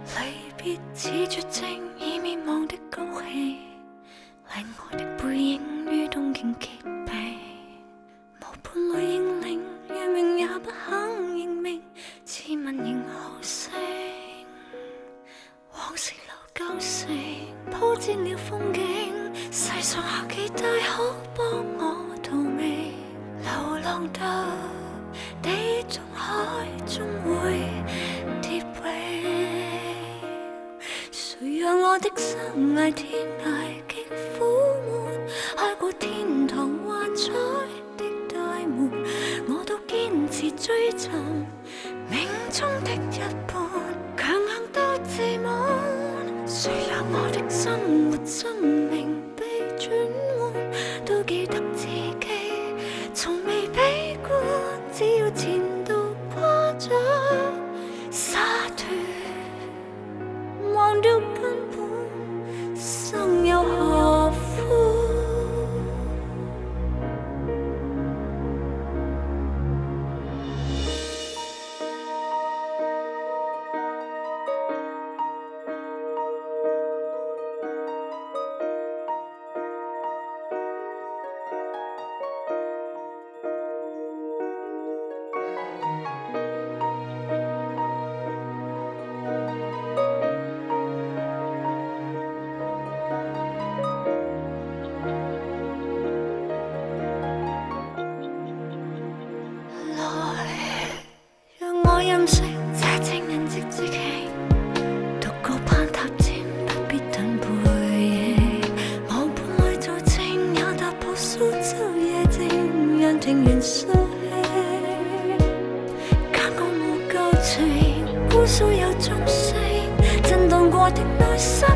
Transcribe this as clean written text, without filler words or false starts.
离别似绝症已灭亡的高气，令我的背影于东京结冰。无伴侣認領，願命也不肯認命，自問仍好勝。往事留舊城，鋪墊了風景，世上下幾大可幫我逃避，流浪到地中海終會跌永。誰讓我的生涯天涯極苦悶，開過天堂幻彩的大門，我都堅持追尋命中的一半，強硬到自滿。誰讓我的生活生命被轉換，都記得自己從未悲觀，只要前度跨咗灑脱，忘掉根本，生有何苦？我任性，這情人節自己獨個攀塔尖，不必等背影。無伴侶做證，也踏破蘇州夜靜，讓庭園掃興。假我冇舊情，姑蘇有鐘聲，震盪過的內心